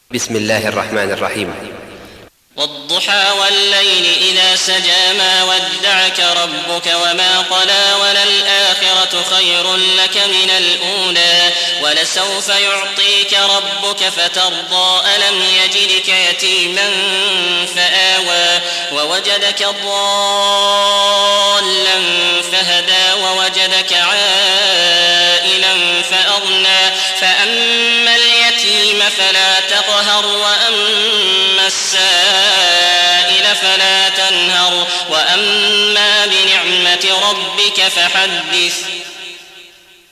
بسم الله الرحمن الرحيم. والضحى والليل إذا سجى ما ودعك ربك وما قلى وللآخرة خير لك من الأولى ولسوف يعطيك ربك فترضى ألم يجدك يتيما فآوى ووجدك ضالا فهدى ووجدك عائلا فأغنى فأما اليتيم فلا تقهر وأما السائل فلا تنهر وأما بنعمة ربك فحدث.